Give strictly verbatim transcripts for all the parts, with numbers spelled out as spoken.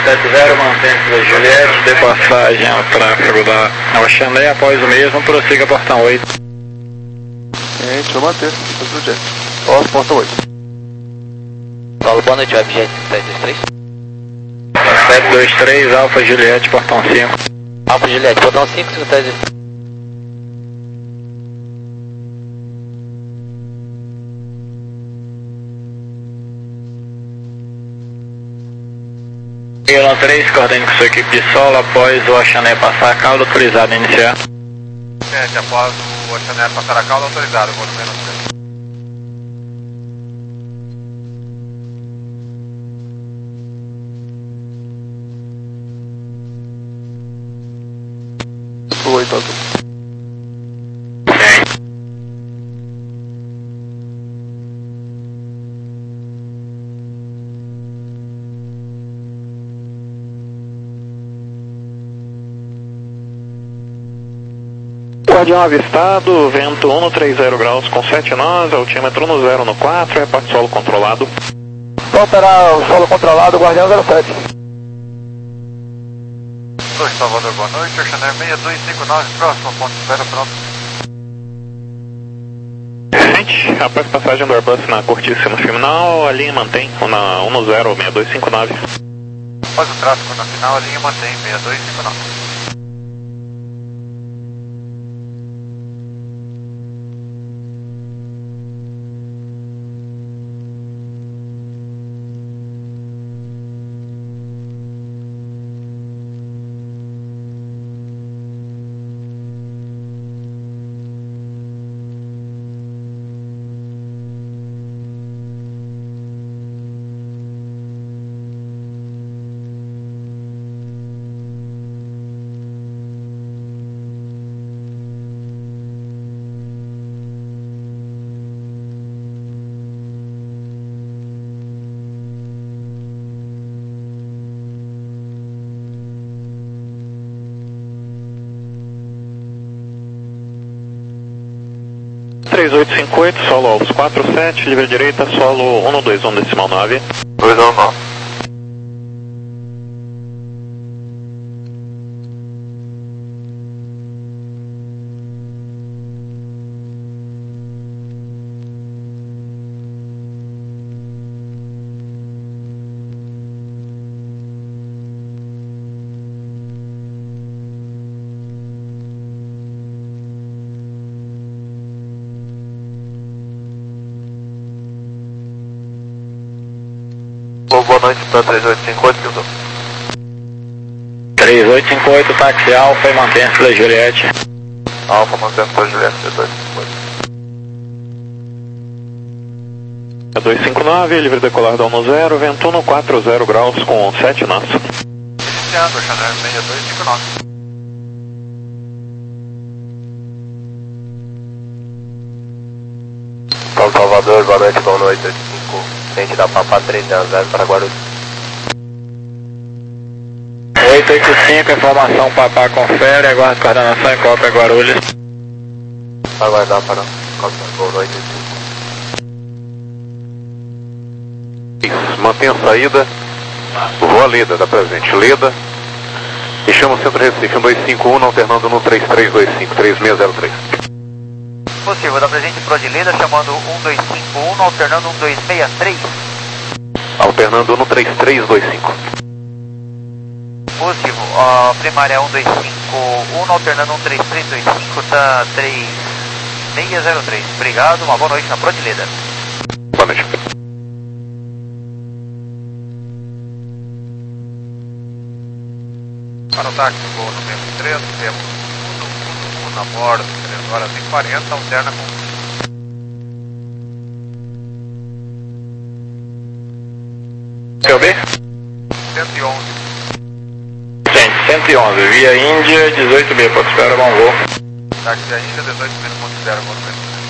sete zero, mantém-se Juliette, de passagem ao tráfego da Oceaneia, após o mesmo, prossiga portão oito. Gente, vou manter, do jet. Ó, portão oito. Paulo, boa noite, Webjet sete dois três. sete dois três, Alfa Juliette, portão cinco. Alfa Juliette, portão cinco, secretário de... Miguel três, coordene com sua equipe de solo após o Oceaneia passar a cauda, autorizado a iniciar. Gente, após o Oceaneia passar a cauda, autorizado, vou no menos três. oito azul. Guardião avistado, vento um no trinta graus com sete nós, altímetro no zero no quatro, reparte solo controlado. Vou operar o solo controlado, Guardião zero sete. dois Salvador, boa noite, Oceaneia seis dois cinco nove, próximo ponto zero, pronto. Gente, após passagem do Airbus na curtíssima final, a linha mantém na um no zero, seis dois cinco nove. Após o tráfego na final, a linha mantém seis dois cinco nove. três oito cinco oito, solo aos quatro sete, livre direita, solo um no dois um decimal nove. dois um nove. Boa noite, para três oito cinco oito, Kilton. três oito cinco oito, táxi Alfa e mantém-se da Juliette. Alfa, mantendo para Juliette, três dois cinco oito. dois cinco nove, livre decolar da um no zero, vento um no quatro zero graus com sete nós. Iniciando, Oceaneia seis dois cinco nove. Paulo Salvador, boa noite, boa noite, cinco, frente da Papa três zero zero para Guarulhos. oito oito cinco, informação Papá confere, aguarda coordenação em Copa Guarulhos. Para aguardar para boa noite. Mantenha a saída, voa Leda, da presente, Leda, e chama o centro Recife, um dois cinco um, alternando no três três dois cinco, três seis zero três. Possível, da presente Pro de Leda, chamando um dois cinco um, alternando um dois seis três. Alternando no três três dois cinco. Positivo, a primária é um dois cinco um, alternando um três três dois cinco, tá três seis zero três. Obrigado, uma boa noite na Pro de Leda. Boa noite. Para o táxi, voo número três, temos tudo, tudo, tudo na borda, três horas e quarenta, alterna com... Quer ver? cento e onze. Gente, cento e onze, via Índia, dezoito B, pode esperar, bom voo. Táxi ainda, dezoito mil, ponto zero, voo número três.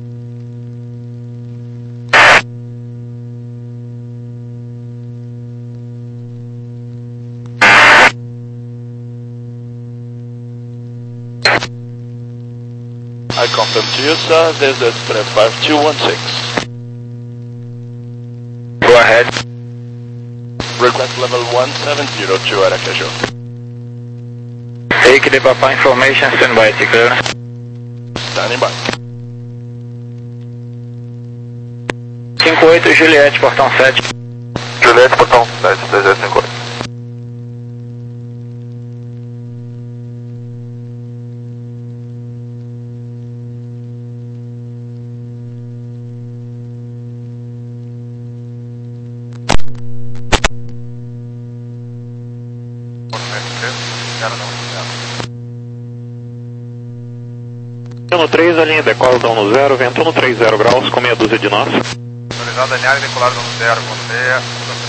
I confirm to you, sir, this is Fred five two one six. Go ahead. Request level one seven zero to Aracaju. Take the Papa information, standby, clear. Standing by. cinco oito Juliette, portão sete. Juliette, portão sete, dois zero cinco oito. No três, a linha decola dão no zero, vento no trinta graus com meia dúzia de nós. Autorizado Daniel e decolar no zero, você.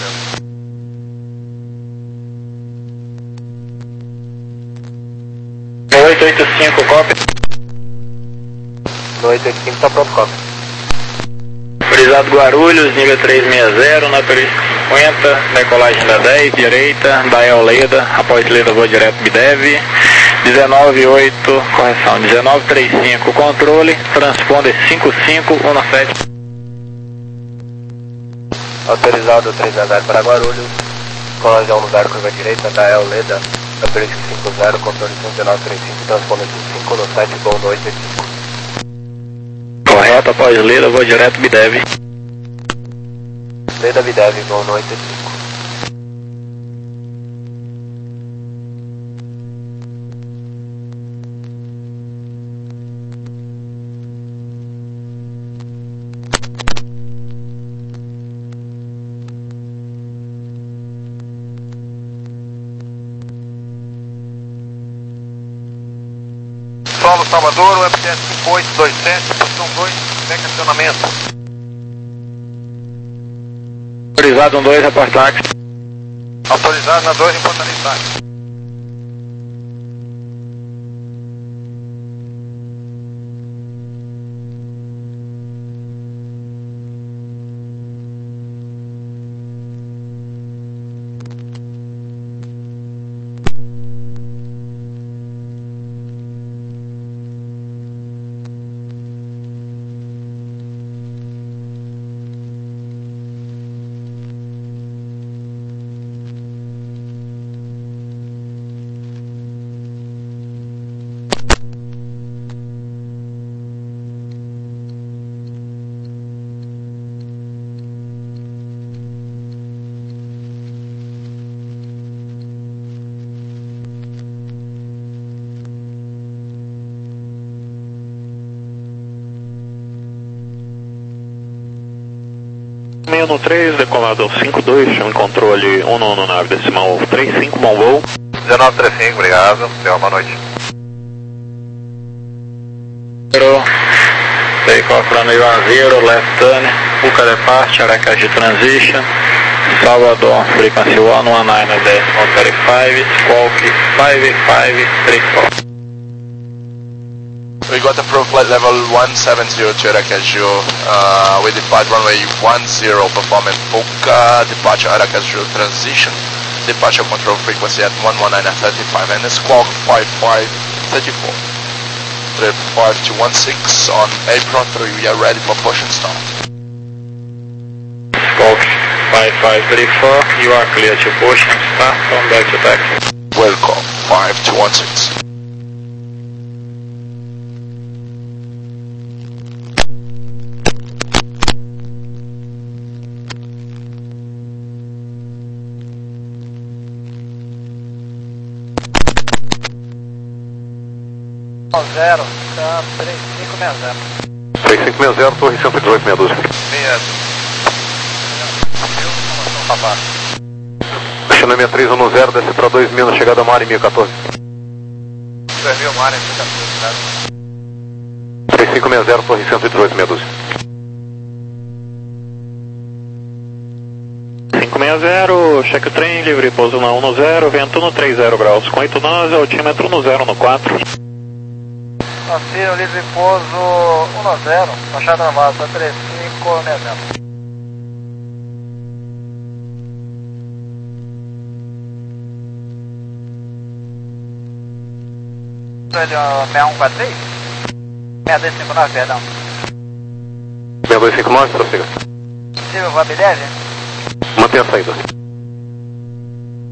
oito oito cinco, copy. oito oito cinco, tá pronto, copy. Autorizado Guarulhos, nível trezentos e sessenta, na turismo cinquenta, decolagem da dez, direita, da Leda, após Leda vou direto Bidev, dezenove oito, correção, dezenove trinta e cinco, controle, transponder cinco cinco um sete. Autorizado trezentos para Guarulhos, colagem no zero, curva direita, da Leda, na turismo cinquenta, controle dezenove trinta e cinco, transponder cinco cinco um sete, bom noite, cinco. Correto, após Leda vou direto Bidev. Leda Bidev, bom noite, cinco. Solo Salvador, U F T cinco oito dois sete, posição dois, sem acionamento. Autorizado um dois, reportar. Autorizado na dois, reportar em meia no três, decolado ao cinco dois, chama controle um no nave decimal trinta e cinco, bom voo. dezenove trinta e cinco, obrigado, tenha uma boa noite. Zero, take off runway one zero, left turn, Puca departure, Aracaju transition, Salvador, frequency one one nine decimal thirty-five, squawk five five three four. We got approved flight level one seven zero to Aracaju. Uh, we depart runway one zero, performing Puka, departure Aracaju transition, departure control frequency at one one nine thirty-five, and squawk five five three four. Trip five two one six on April three, we are ready for push and start. Squawk five five three four, you are clear to push and start, come back to taxi. Welcome, five two one six. zero, tá três cinco seis zero. três cinco seis zero, torre cento e dezoito, meia dúzia. Chama sessenta e três um zero, desce para dois mil, chegada a Mari mil e quatorze. dois mil, Mari mil e quatorze, três cinco seis zero, torre cento e dezoito, meia dúzia. cinco seis zero, cheque o trem, livre pouso na um no zero, vento no trinta graus com oito nós, altímetro no zero no quatro. Confira o livre pouso um no zero, baixada na massa três cinco seis zero. seis um quatro três? seis dois cinco nove, perdão. seis dois cinco nove, prossiga. Possível, Vabidev? Mantenha a saída.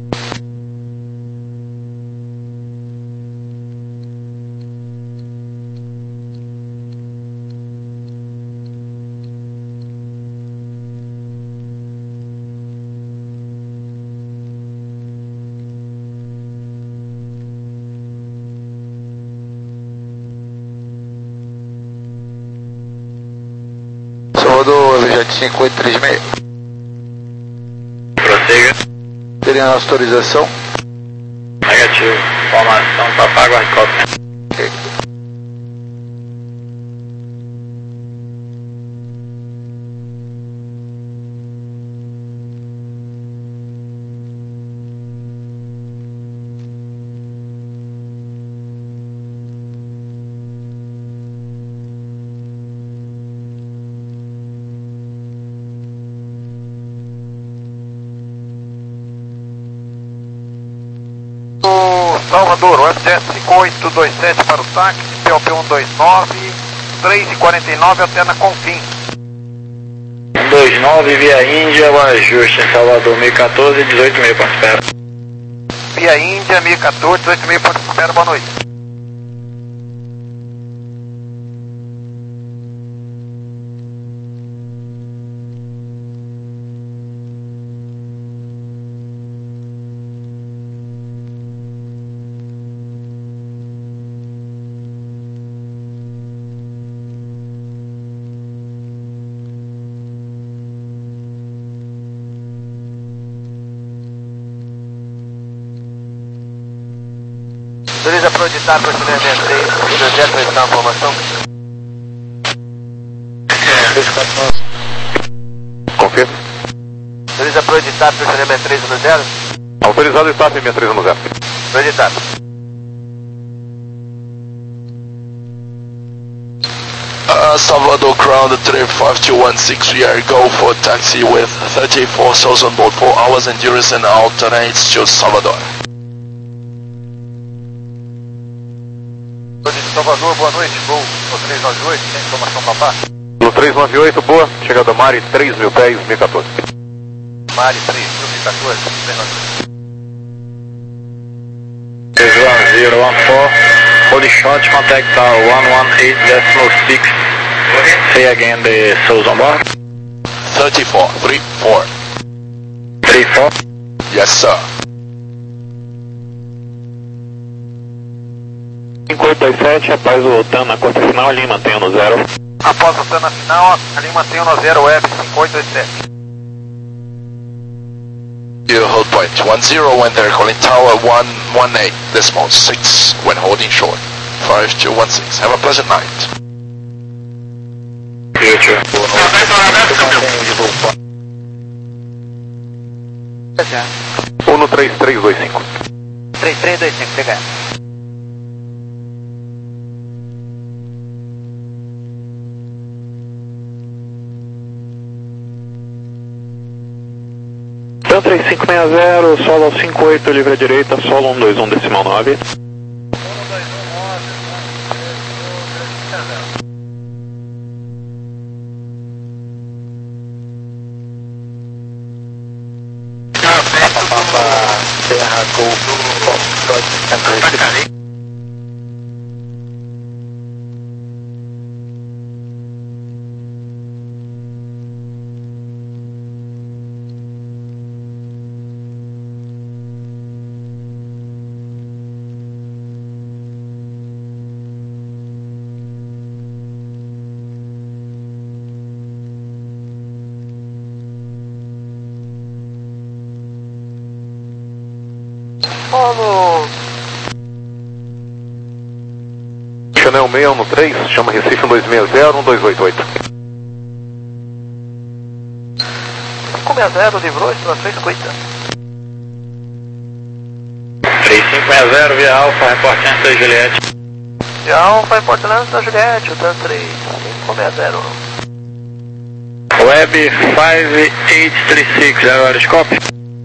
Salvador, V J cinco oito três seis. Prossiga. Teria a autorização? Negativo. Formação Papago Helicóptero. Ok. Salvador, F J cinco oito dois sete para o táxi, P O P um dois nove, três e quarenta e nove, alterna com fim. um dois nove via Índia, o ajuste em Salvador, mil e quatorze, dezoito e meio, ponto espera. Via Índia, mil e quatorze, dezoito e meio, ponto espera, boa noite. Autoriza para o editar para o seis seis três, dois zero três, a informação. Confirma. Autoriza para o editar para o seis três um zero. Autorizado o start seis três um zero. Para o editar. Uh, Salvador ground three five two one six, we are go for taxi with thirty-four thousand board, four hours and duration alternates to Salvador. Salvador, boa noite, voo três nove oito, tem informação para par? No três nove oito, boa, chegada Mari, três mil pés, mil e quatorze. Mari, três mil e quatorze, três nove zero zero one four, hold short, contact tower one one eight decimal six. Say again the souls on board. thirty-four, three four. three four. Yes, sir. cinco oito dois sete, após o TAN na corta final, ali mantenha no zero. Após o TAN final, ali mantenha no zero, web cinco oito dois sete. You hold point one zero when they're calling tower one one eight decimal six when holding short. five two one six. Have a pleasant night. Future. Uno três três dois cinco. três três dois cinco, pegar. TAN três cinco seis zero, solo cinco oito, livre à direita, solo um dois um decimal nove. Terra Gol, Paulo. Chanel seis um três, chama Recife um dois seis zero, um dois oito oito. cinco seis zero, livrou, estimação cinquenta. três cinco seis zero, via Alfa, reporte Ança Juliette. Via Alfa, reporte Ança Juliette, o TAN três cinco seis zero. Web cinco oito três seis, zero aeroscope.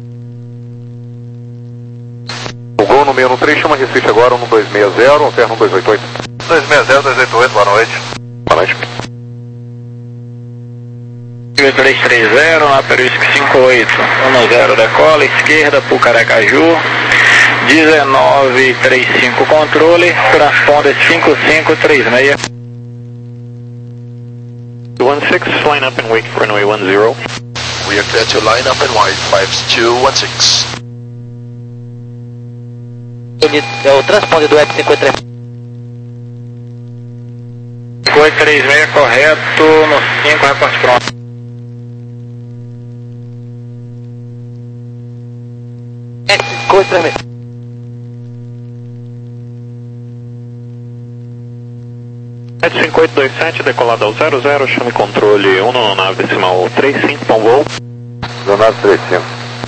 O Gol no seis um três, chama Recife agora um dois seis zero, alterna um dois oito oito. dois seis zero, dois oito oito, boa noite. Boa noite. três três zero, na Peruísca cinco oito um zero, decola, esquerda, Pucaracaju, dezenove trinta e cinco, controle, transponder cinco cinco três seis. one six, line up and wait for runway one zero. We are clear to line up and wide five two one six. Ele é o transponder do web cinquenta e três. cinco oito três seis correto, no cinco, reporte pronto. Coisa três seis. sete cinco oito dois sete, decolado ao zero zero, chame controle um na nave decimal trinta e cinco, bom voo. Leonardo trinta e cinco.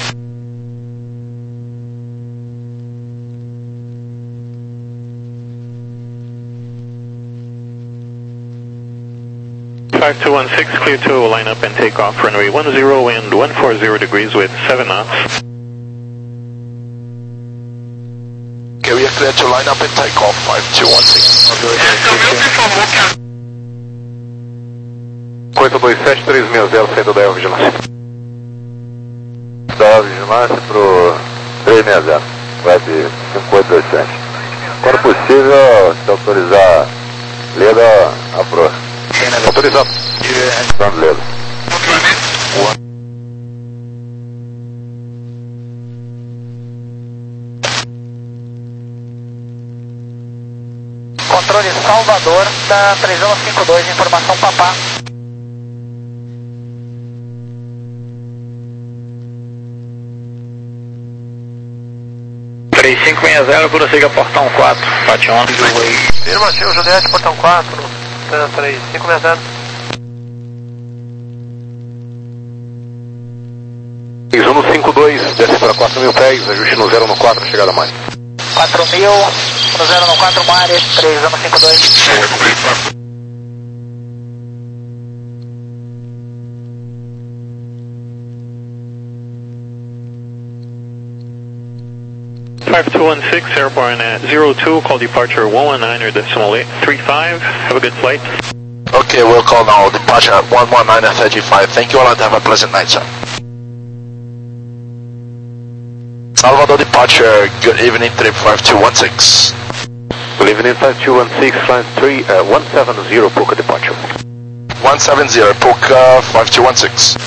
five two one six, clear to line up and take off runway one zero and one forty degrees with seven knots. Okay, we are clear to line up and take off five two one six. oito dois sete, três seis zero, saída da Aerovigilância. Da Aerovigilância pro três seis zero, vai de cinco oito dois sete. Quando possível, se autorizar Leda, apro. Autorizado. Dando Leda. Controle Salvador da três um cinco dois, informação Papá. três cinco seis zero, prossiga portão quatro, Fationa. Afirmativo, Juliette, portão quatro, três cinco seis zero. três um cinco dois, desce para quatro mil pés, ajuste no zero no quatro, chegada a mais. quatro mil, no zero no quatro, Mares, três um cinco dois. five two one six, airborne at zero two, call departure one one nine or decimal three five, have a good flight. Okay, we'll call now departure at one one nine thirty-five. Thank you all and have a pleasant night, sir. Salvador departure, good evening, trip five two one six. Good evening, five two one six, flight three, uh, one seven zero, Puka departure. one seven zero, Puka five two one six.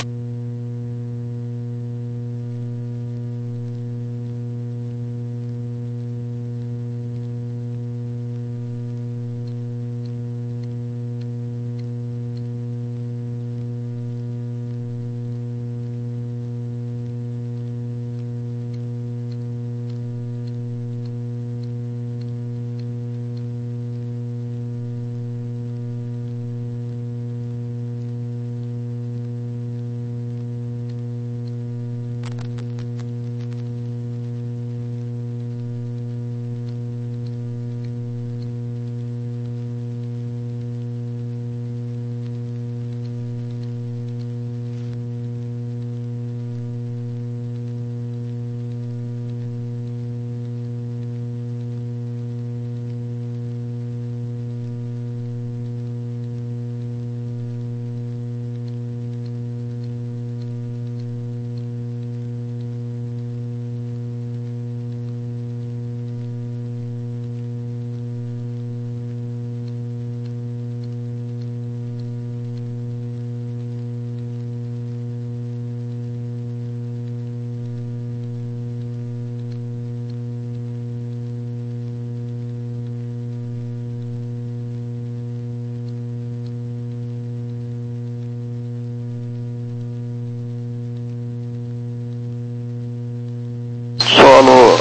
Solo.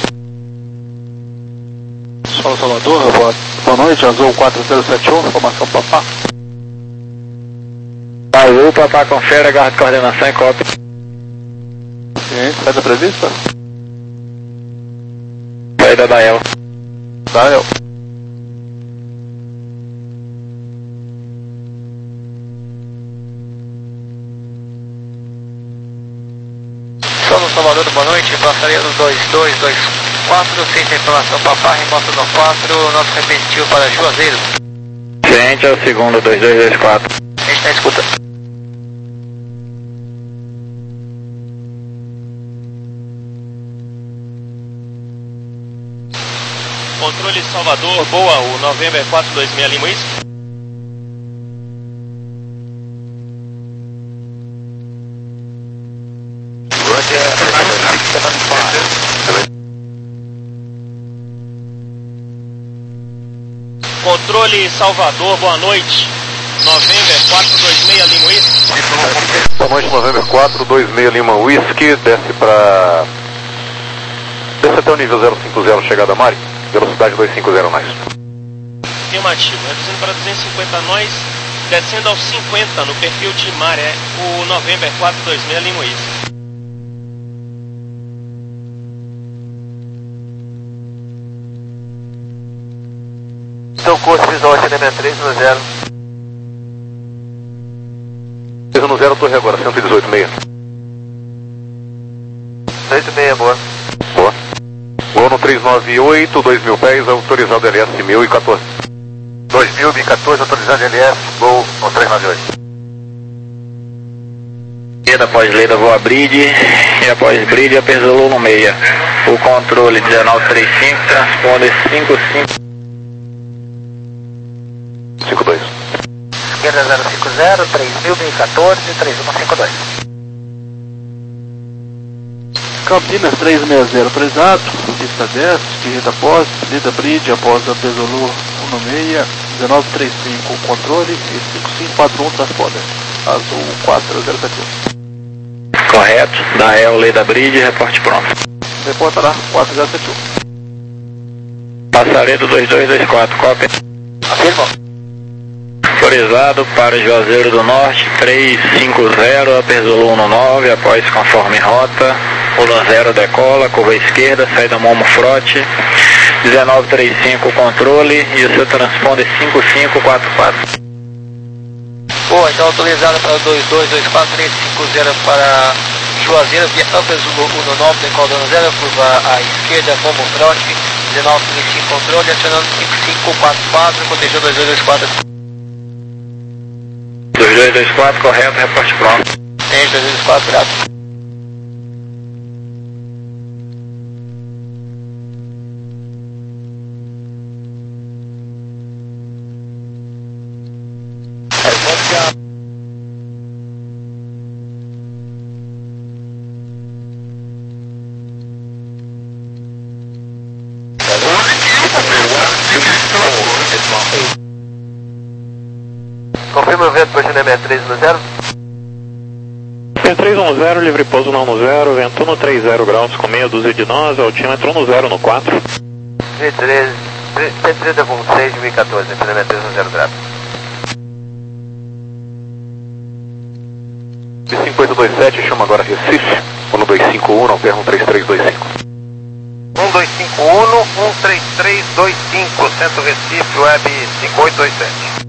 Solo Salvador, boa, boa noite, Azul quatro zero sete um, formação Papá. Azul, Papá, confere, aguarde coordenação e cópia. Sim, saída prevista? Saída da El. Da El. Solo Salvador, boa noite, passaria do dois dois dois quatro, ciente informação Papá, remoto no quatro, nosso repetitivo para Juazeiro. Ciente é o segundo, dois dois dois quatro. A gente está escutando. Controle Salvador, boa, o November quatro dois seis Lima Whisky. Controle Salvador, boa noite. November quatro dois seis Lima Whisky. Boa noite, November quatro dois seis Lima Whisky, desce para... Desce até o nível zero cinco zero, chegada a Mari, velocidade duzentos e cinquenta nós. Afirmativo, reduzindo para duzentos e cinquenta nós, descendo aos cinquenta no perfil de maré, o November quatro dois seis Lima Whisky. Seu curso visual H N M três no zero. três no zero, torre agora, cento e dezoito meia. dezoito meia, boa. Boa. Voo no trezentos e noventa e oito, dois mil pés, autorizado L S mil e quatorze. dois mil e quatorze, autorizado L S, voo no trezentos e noventa e oito. Leda após Leda, voa bridge, e após bridge, apertou no meia. O controle dezenove trinta e cinco, transponder cinco cinco. cinco dois. Esquerda zero cinco zero, três mil e quatorze, três um cinco dois. Campinas três seis zero, autorizado, pista dez, direita após, Leda bridge, após a Pesolu um no meia, dezenove trinta e cinco, controle, e cinco cinco quatro um, transponder, azul quatro zero sete um. Correto, da El Leda bridge, reporte pronto. Reporta lá, quatro zero sete um. Passaredo dois dois dois quatro, cópia. Afirma. Autorizado para Juazeiro do Norte, trezentos e cinquenta, Pesolu um no nove, após conforme rota, Pula zero decola, curva esquerda, saída Momo Frote, dezenove trinta e cinco controle e o seu transponder cinco cinco quatro quatro. Boa, então autorizado para dois dois dois quatro, três cinco zero para Juazeiro, via Pesolu um no nove, decolando zero, curva à esquerda, Momo Frote, dezenove trinta e cinco controle, acionando cinco cinco quatro quatro, protegeu dois dois dois quatro. dois dois dois quatro, correto, reporte pronto. Tem, dois dois dois quatro, graças. Confirma o vento para H N M três no zero. três um zero, livre pouso não no zero, vento no trinta graus com meia dúzia de nós, altímetro no zero no quatro. cento e trinta ponto seis, dois mil e quatorze, H N M três no zero grado. cinco oito dois sete, chama agora Recife, um dois cinco um, não perra um três três dois cinco. um dois cinco um, um três três dois cinco, Centro Recife, Web cinco oito dois sete.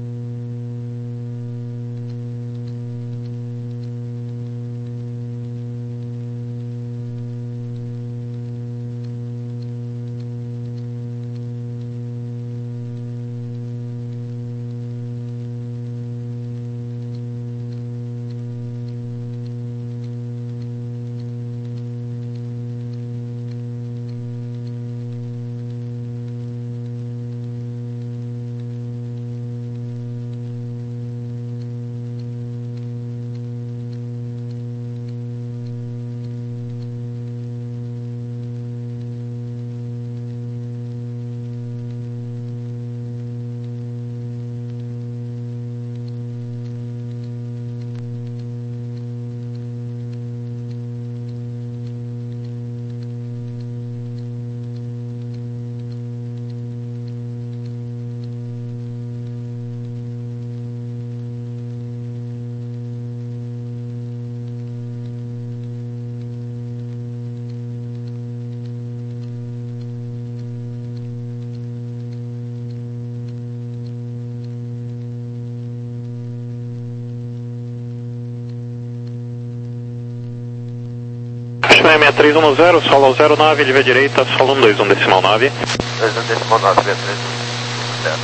seis três um zero, solo zero nove, livre direita, solo um dois um decimal nove. dois um decimal nove, via três um zero.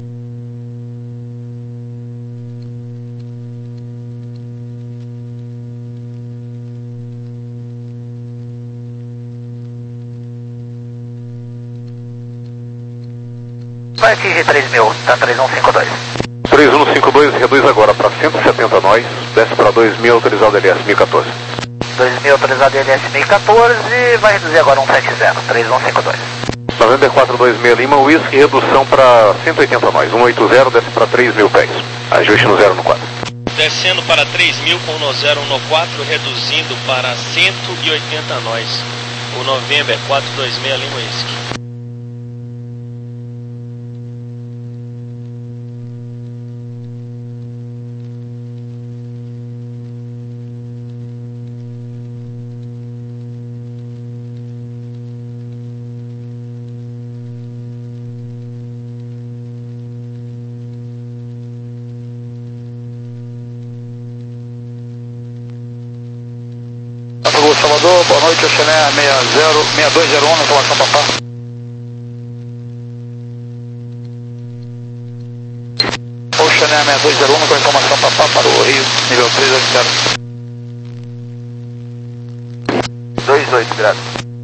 Vai aqui, três mil, tá três um cinco dois. três um cinco dois, reduz agora para cento e setenta nós, desce para dois mil, autorizado L S mil e quatorze. dois mil autorizado L S mil e quatorze, vai reduzir agora um sete zero, três um cinco dois. November quatro dois seis Lima, Whisky, redução para cento e oitenta nós, cento e oitenta, desce para três mil pés. Ajuste no zero no quatro. Descendo para três mil com no zero no quatro, reduzindo para cento e oitenta nós. O November quatro dois seis Lima Whisky. Salvador, boa noite, Oceané seis dois zero um, na colocação Papá. Oceané seis dois zero um, com informação Papá para o Rio, nível três oito zero. dois oito graus.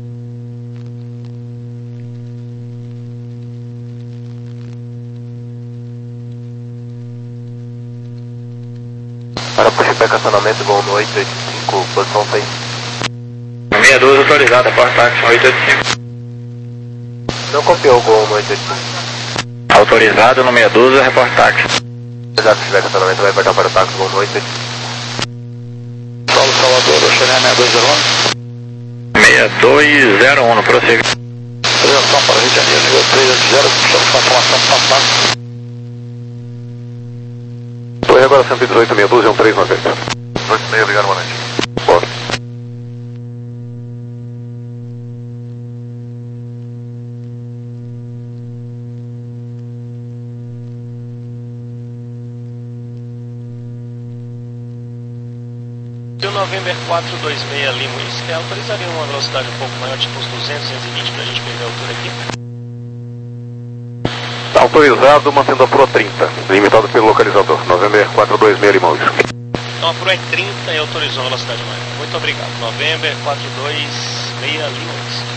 Para pushback, acionamento, voo no oito oito cinco, posição seis. meia doze autorizada, Port Taxi oito oito cinco. Não copiou o gol no oito oito cinco. Autorizado no meia doze, report táxi. Exato, se tiver acionamento, vai partir para o táxi, gol no oito oito cinco. Paulo Salvador, Oceané seis dois zero um. seis dois zero um, prossiga. Atenção para Rio de Janeiro, nível três oito zero, estamos com a informação Papá. Torre agora cento e dezoito, meia doze, um três nove oito. dois seis, obrigado, boa noite. Boa. O November quatro dois seis Lima Whisky autorizaria uma velocidade um pouco maior, tipo uns duzentos, duzentos e vinte, para a gente perder a altura aqui? Autorizado, mantendo a Pro trinta, limitado pelo localizador. November quatro dois seis Lima Whisky. Então a Pro é trinta e autorizou a velocidade maior. Muito obrigado. November quatro dois seis Lima Whisky.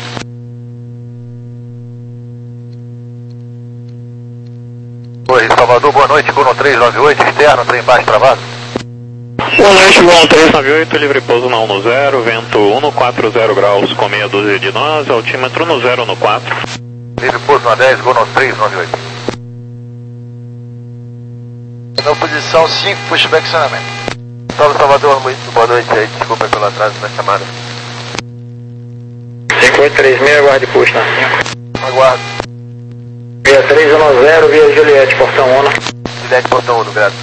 Oi, Salvador, boa noite, Gono três nove oito, externo, trem baixo travado. Boa noite, Gono três nove oito, livre pouso na um no zero, vento um no quatro zero graus com meia dúzia de nós, altímetro no zero no quatro. Livre pouso na dez, Gono três nove oito. Na posição cinco, pushback acionamento. Salve, Salvador, muito boa noite aí, desculpa pelo atraso na chamada. cinco oito três seis, aguarde push na cinco. Aguardo. seis três um zero, via Juliette, portão um. Juliette, portão um, grato.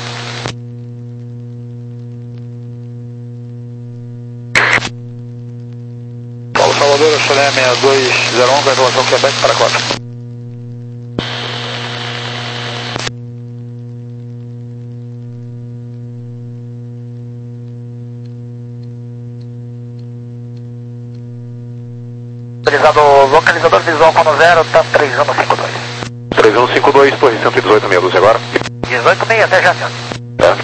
Paulo Salvador, Oceané seis dois zero um, com a informação Quebec para quatro. Autorizado, localizador visual com zero, tá três um cinco dois. três um cinco dois, torre cento e dezoito, meia dúzia agora. dezoito seis, até já, senhor. Tá.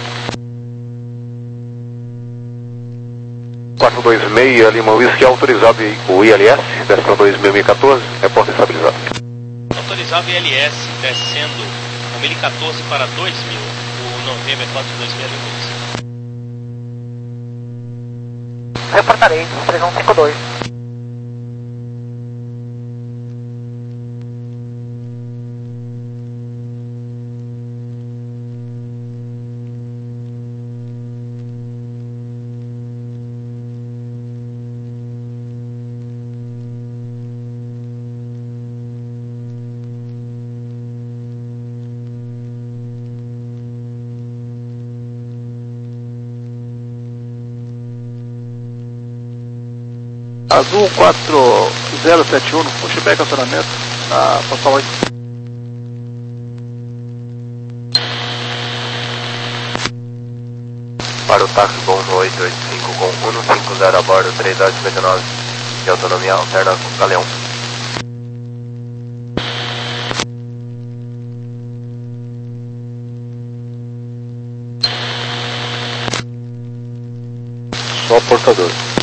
quatro dois seis, Lima Whisky, autorizado o I L S, desce para dois mil e quatorze, repórter estabilizado. Autorizado I L S, descendo a mil e quatorze para dois mil. O November quatro dois seis Lima Whisky. Reportarei, três um cinco dois. Azul quatro zero sete um, pushback acionamento na posição oito. Para o táxi bom no oito oito cinco com cento e cinquenta a bordo, três horas e cinquenta e nove de autonomia alterna com Galeão. Só portador.